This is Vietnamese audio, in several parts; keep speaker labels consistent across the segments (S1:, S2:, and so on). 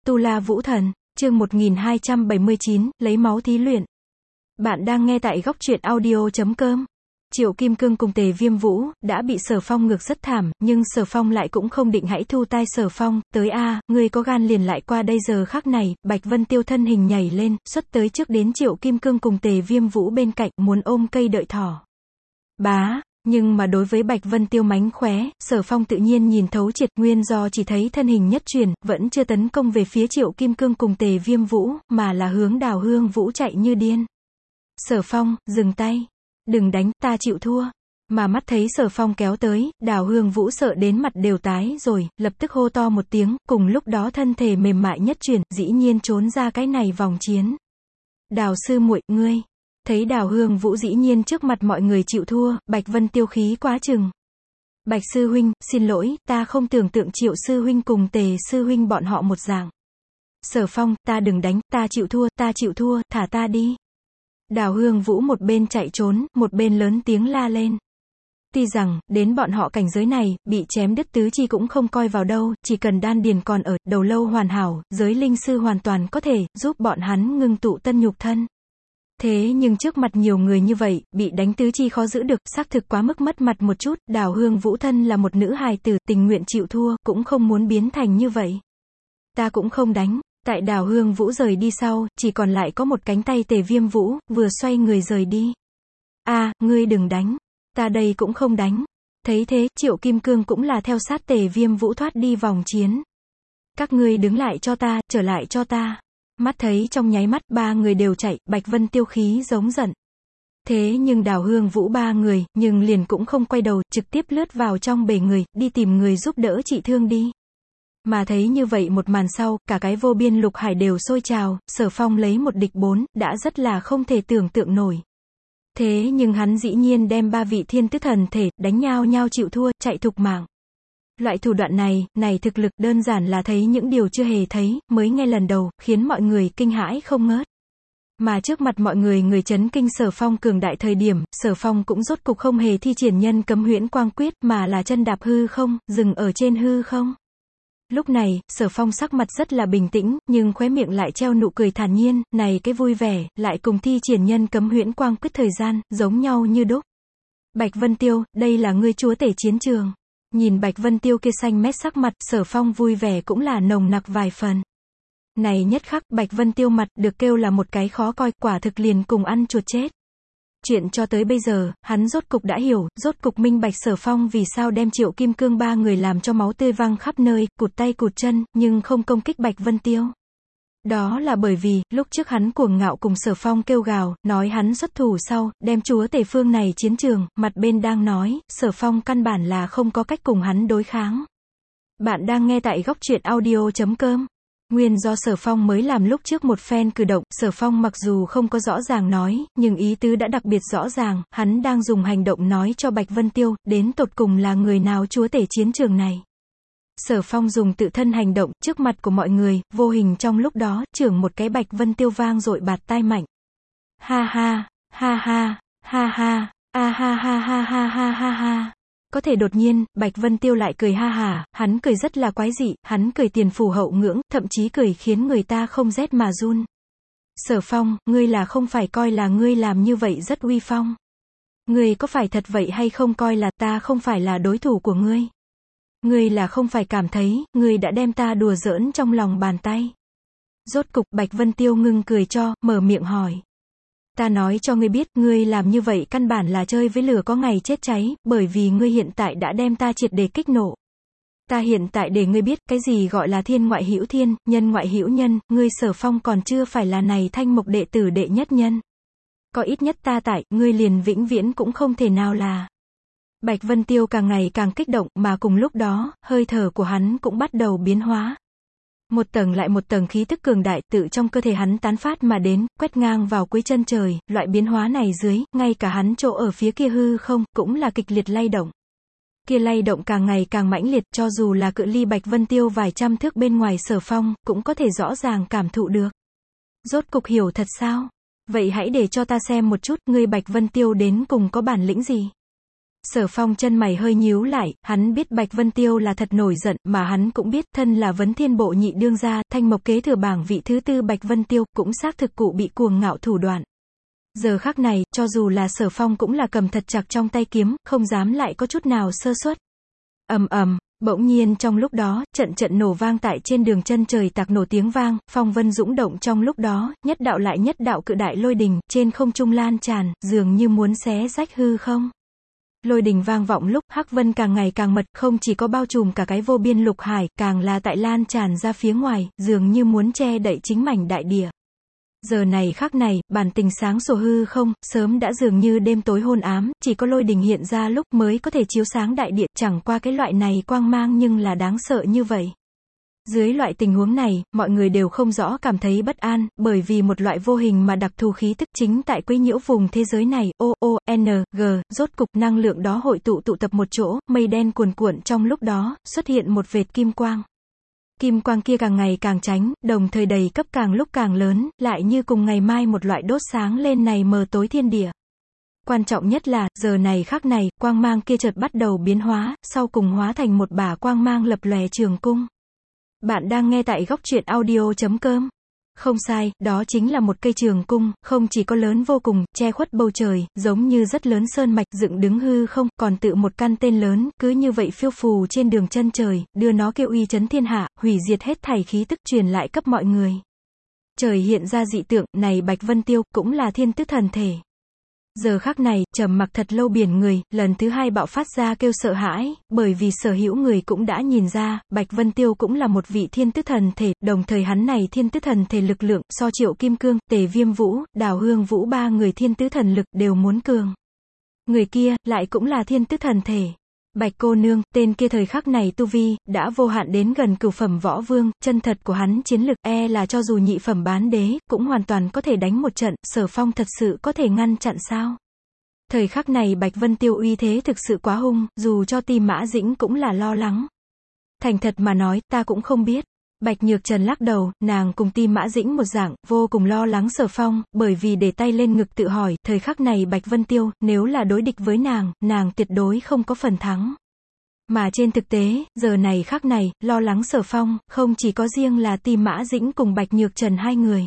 S1: Tu La Vũ Thần, chương 1279, lấy máu thí luyện. Bạn đang nghe tại góc truyện audio.com. Triệu Kim Cương cùng Tề Viêm Vũ đã bị Sở Phong ngược rất thảm, nhưng Sở Phong lại cũng không định hãy thu tai. Sở Phong, tới a, ngươi có gan liền lại qua đây. Giờ khắc này, Bạch Vân Tiêu thân hình nhảy lên, xuất tới trước đến Triệu Kim Cương cùng Tề Viêm Vũ bên cạnh, muốn ôm cây đợi thỏ. Bá. Nhưng mà đối với Bạch Vân Tiêu mánh khóe, Sở Phong tự nhiên nhìn thấu triệt, nguyên do chỉ thấy thân hình nhất chuyển, vẫn chưa tấn công về phía Triệu Kim Cương cùng Tề Viêm Vũ, mà là hướng Đào Hương Vũ chạy như điên. Sở Phong, dừng tay. Đừng đánh, ta chịu thua. Mà mắt thấy Sở Phong kéo tới, Đào Hương Vũ sợ đến mặt đều tái rồi, lập tức hô to một tiếng, cùng lúc đó thân thể mềm mại nhất chuyển, dĩ nhiên trốn ra cái này vòng chiến. Đào sư muội, ngươi. Thấy Đào Hương Vũ dĩ nhiên trước mặt mọi người chịu thua, Bạch Vân Tiêu khí quá chừng. Bạch sư huynh, xin lỗi, ta không tưởng tượng Triệu sư huynh cùng Tề sư huynh bọn họ một dạng. Sở Phong, ta đừng đánh, ta chịu thua, thả ta đi. Đào Hương Vũ một bên chạy trốn, một bên lớn tiếng la lên. Tuy rằng, đến bọn họ cảnh giới này, bị chém đứt tứ chi cũng không coi vào đâu, chỉ cần đan điền còn ở, đầu lâu hoàn hảo, giới linh sư hoàn toàn có thể giúp bọn hắn ngưng tụ tân nhục thân. Thế nhưng trước mặt nhiều người như vậy, bị đánh tứ chi khó giữ được, xác thực quá mức mất mặt một chút. Đào Hương Vũ thân là một nữ hài tử, tình nguyện chịu thua, cũng không muốn biến thành như vậy. Ta cũng không đánh. Tại Đào Hương Vũ rời đi sau, chỉ còn lại có một cánh tay Tề Viêm Vũ, vừa xoay người rời đi. A, ngươi đừng đánh. Ta đây cũng không đánh. Thấy thế, Triệu Kim Cương cũng là theo sát Tề Viêm Vũ thoát đi vòng chiến. Các ngươi đứng lại cho ta, trở lại cho ta. Mắt thấy trong nháy mắt, ba người đều chạy, Bạch Vân Tiêu khí giống giận. Thế nhưng Đào Hương Vũ ba người, nhưng liền cũng không quay đầu, trực tiếp lướt vào trong bể người, đi tìm người giúp đỡ trị thương đi. Mà thấy như vậy một màn sau, cả cái vô biên lục hải đều sôi trào, Sở Phong lấy một địch 4, đã rất là không thể tưởng tượng nổi. Thế nhưng hắn dĩ nhiên đem ba vị thiên tứ thần thể, đánh nhau nhau chịu thua, chạy thục mạng. Loại thủ đoạn này thực lực đơn giản là thấy những điều chưa hề thấy, mới nghe lần đầu, khiến mọi người kinh hãi không ngớt. Mà trước mặt mọi người chấn kinh Sở Phong cường đại thời điểm, Sở Phong cũng rốt cục không hề thi triển nhân cấm huyễn quang quyết, mà là chân đạp hư không, dừng ở trên hư không. Lúc này, Sở Phong sắc mặt rất là bình tĩnh, nhưng khóe miệng lại treo nụ cười thản nhiên, này cái vui vẻ, lại cùng thi triển nhân cấm huyễn quang quyết thời gian, giống nhau như đúc. Bạch Vân Tiêu, đây là ngươi chúa tể chiến trường. Nhìn Bạch Vân Tiêu kia xanh mét sắc mặt, Sở Phong vui vẻ cũng là nồng nặc vài phần. Này nhất khắc, Bạch Vân Tiêu mặt, được kêu là một cái khó coi, quả thực liền cùng ăn chuột chết. Chuyện cho tới bây giờ, hắn rốt cục đã hiểu, rốt cục minh bạch Sở Phong vì sao đem Triệu Kim Cương ba người làm cho máu tươi văng khắp nơi, cụt tay cụt chân, nhưng không công kích Bạch Vân Tiêu. Đó là bởi vì, lúc trước hắn cuồng ngạo cùng Sở Phong kêu gào, nói hắn xuất thủ sau, đem chúa tể phương này chiến trường, mặt bên đang nói, Sở Phong căn bản là không có cách cùng hắn đối kháng. Bạn đang nghe tại góc truyện audio.com. Nguyên do Sở Phong mới làm lúc trước một phen cử động, Sở Phong mặc dù không có rõ ràng nói, nhưng ý tứ đã đặc biệt rõ ràng, hắn đang dùng hành động nói cho Bạch Vân Tiêu, đến tột cùng là người nào chúa tể chiến trường này. Sở Phong dùng tự thân hành động, trước mặt của mọi người, vô hình trong lúc đó, chưởng một cái Bạch Vân Tiêu vang dội bạt tai mạnh. Ha ha, ha ha, ha ha, a ha ha ha ha ha ha ha. Có thể đột nhiên, Bạch Vân Tiêu lại cười ha hả, hắn cười rất là quái dị, hắn cười tiền phủ hậu ngưỡng, thậm chí cười khiến người ta không rét mà run. Sở Phong, ngươi là không phải coi là ngươi làm như vậy rất uy phong. Ngươi có phải thật vậy hay không coi là ta không phải là đối thủ của ngươi? Ngươi là không phải cảm thấy, ngươi đã đem ta đùa giỡn trong lòng bàn tay. Rốt cục, Bạch Vân Tiêu ngưng cười cho, mở miệng hỏi. Ta nói cho ngươi biết, ngươi làm như vậy căn bản là chơi với lửa có ngày chết cháy, bởi vì ngươi hiện tại đã đem ta triệt để kích nộ. Ta hiện tại để ngươi biết, cái gì gọi là thiên ngoại hữu thiên, nhân ngoại hữu nhân, ngươi Sở Phong còn chưa phải là này thanh mục đệ tử đệ nhất nhân. Có ít nhất ta tại, ngươi liền vĩnh viễn cũng không thể nào là. Bạch Vân Tiêu càng ngày càng kích động, mà cùng lúc đó, hơi thở của hắn cũng bắt đầu biến hóa. Một tầng lại một tầng khí tức cường đại tự trong cơ thể hắn tán phát mà đến, quét ngang vào cuối chân trời, loại biến hóa này dưới, ngay cả hắn chỗ ở phía kia hư không, cũng là kịch liệt lay động. Kia lay động càng ngày càng mãnh liệt, cho dù là cự ly Bạch Vân Tiêu vài trăm thước bên ngoài Sở Phong, cũng có thể rõ ràng cảm thụ được. Rốt cục hiểu thật sao? Vậy hãy để cho ta xem một chút, ngươi Bạch Vân Tiêu đến cùng có bản lĩnh gì? Sở Phong chân mày hơi nhíu lại, hắn biết Bạch Vân Tiêu là thật nổi giận, mà hắn cũng biết, thân là Vấn Thiên Bộ nhị đương gia, Thanh Mộc kế thừa bảng vị thứ tư Bạch Vân Tiêu, cũng xác thực cụ bị cuồng ngạo thủ đoạn. Giờ khắc này, cho dù là Sở Phong cũng là cầm thật chặt trong tay kiếm, không dám lại có chút nào sơ suất. Ầm ầm, bỗng nhiên trong lúc đó, trận trận nổ vang tại trên đường chân trời tạc nổ tiếng vang, phong vân dũng động trong lúc đó, nhất đạo lại nhất đạo cự đại lôi đình, trên không trung lan tràn, dường như muốn xé rách hư không. Lôi đình vang vọng lúc, hắc vân càng ngày càng mật, không chỉ có bao trùm cả cái vô biên lục hải, càng là tại lan tràn ra phía ngoài, dường như muốn che đậy chính mảnh đại địa. Giờ này khắc này, bản tình sáng sủa hư không, sớm đã dường như đêm tối hôn ám, chỉ có lôi đình hiện ra lúc mới có thể chiếu sáng đại địa, chẳng qua cái loại này quang mang nhưng là đáng sợ như vậy. Dưới loại tình huống này, mọi người đều không rõ cảm thấy bất an, bởi vì một loại vô hình mà đặc thù khí tức chính tại quấy nhiễu vùng thế giới này, O-O-N-G, rốt cục năng lượng đó hội tụ tập một chỗ, mây đen cuồn cuộn trong lúc đó, xuất hiện một vệt kim quang. Kim quang kia càng ngày càng chánh, đồng thời đầy cấp càng lúc càng lớn, lại như cùng ngày mai một loại đốt sáng lên này mờ tối thiên địa. Quan trọng nhất là, giờ này khắc này, quang mang kia chợt bắt đầu biến hóa, sau cùng hóa thành một bả quang mang lập lòe trường cung. Bạn đang nghe tại góc truyện audio.com. Không sai, đó chính là một cây trường cung, không chỉ có lớn vô cùng, che khuất bầu trời, giống như rất lớn sơn mạch dựng đứng hư không, còn tự một căn tên lớn, cứ như vậy phiêu phù trên đường chân trời, đưa nó kêu uy chấn thiên hạ, hủy diệt hết thảy khí tức truyền lại cấp mọi người. Trời hiện ra dị tượng, này Bạch Vân Tiêu, cũng là thiên tức thần thể. Giờ khắc này, trầm mặc thật lâu biển người, lần thứ hai bạo phát ra kêu sợ hãi, bởi vì sở hữu người cũng đã nhìn ra, Bạch Vân Tiêu cũng là một vị thiên tức thần thể, đồng thời hắn này thiên tức thần thể lực lượng, so Triệu Kim Cương, Tề Viêm Vũ, Đào Hương Vũ ba người thiên tứ thần lực đều muốn cường. Người kia, lại cũng là thiên tức thần thể. Bạch cô nương, tên kia thời khắc này tu vi, đã vô hạn đến gần cửu phẩm võ vương, chân thật của hắn chiến lực, là cho dù nhị phẩm bán đế, cũng hoàn toàn có thể đánh một trận, Sở Phong thật sự có thể ngăn chặn sao? Thời khắc này Bạch Vân Tiêu uy thế thực sự quá hung, dù cho Ti Mã Dĩnh cũng là lo lắng. Thành thật mà nói, ta cũng không biết. Bạch Nhược Trần lắc đầu, nàng cùng Ti Mã Dĩnh một dạng, vô cùng lo lắng Sở Phong, bởi vì để tay lên ngực tự hỏi, thời khắc này Bạch Vân Tiêu, nếu là đối địch với nàng tuyệt đối không có phần thắng. Mà trên thực tế, giờ này khắc này, lo lắng Sở Phong, không chỉ có riêng là Ti Mã Dĩnh cùng Bạch Nhược Trần hai người.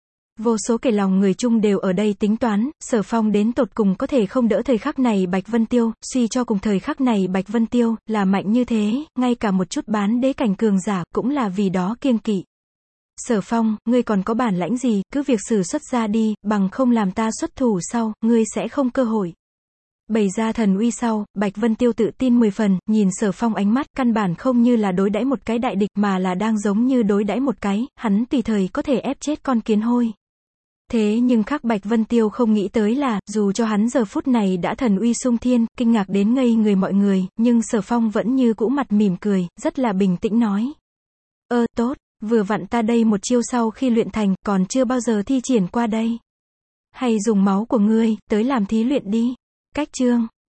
S1: Vô số kẻ lòng người chung đều ở đây tính toán, Sở Phong đến tột cùng có thể không đỡ thời khắc này Bạch Vân Tiêu, suy cho cùng thời khắc này Bạch Vân Tiêu, là mạnh như thế, ngay cả một chút bán đế cảnh cường giả, cũng là vì đó kiêng kỵ. Sở Phong, ngươi còn có bản lãnh gì, cứ việc sử xuất ra đi, bằng không làm ta xuất thủ sau, ngươi sẽ không cơ hội. Bày ra thần uy sau, Bạch Vân Tiêu tự tin 10 phần, nhìn Sở Phong ánh mắt, căn bản không như là đối đãi một cái đại địch, mà là đang giống như đối đãi một cái, hắn tùy thời có thể ép chết con kiến hôi. Thế nhưng khác Bạch Vân Tiêu không nghĩ tới là, dù cho hắn giờ phút này đã thần uy sung thiên, kinh ngạc đến ngây người mọi người, nhưng Sở Phong vẫn như cũ mặt mỉm cười, rất là bình tĩnh nói. Tốt, vừa vặn ta đây một chiêu sau khi luyện thành, còn chưa bao giờ thi triển qua đây. Hay dùng máu của ngươi, tới làm thí luyện đi. Cách chương.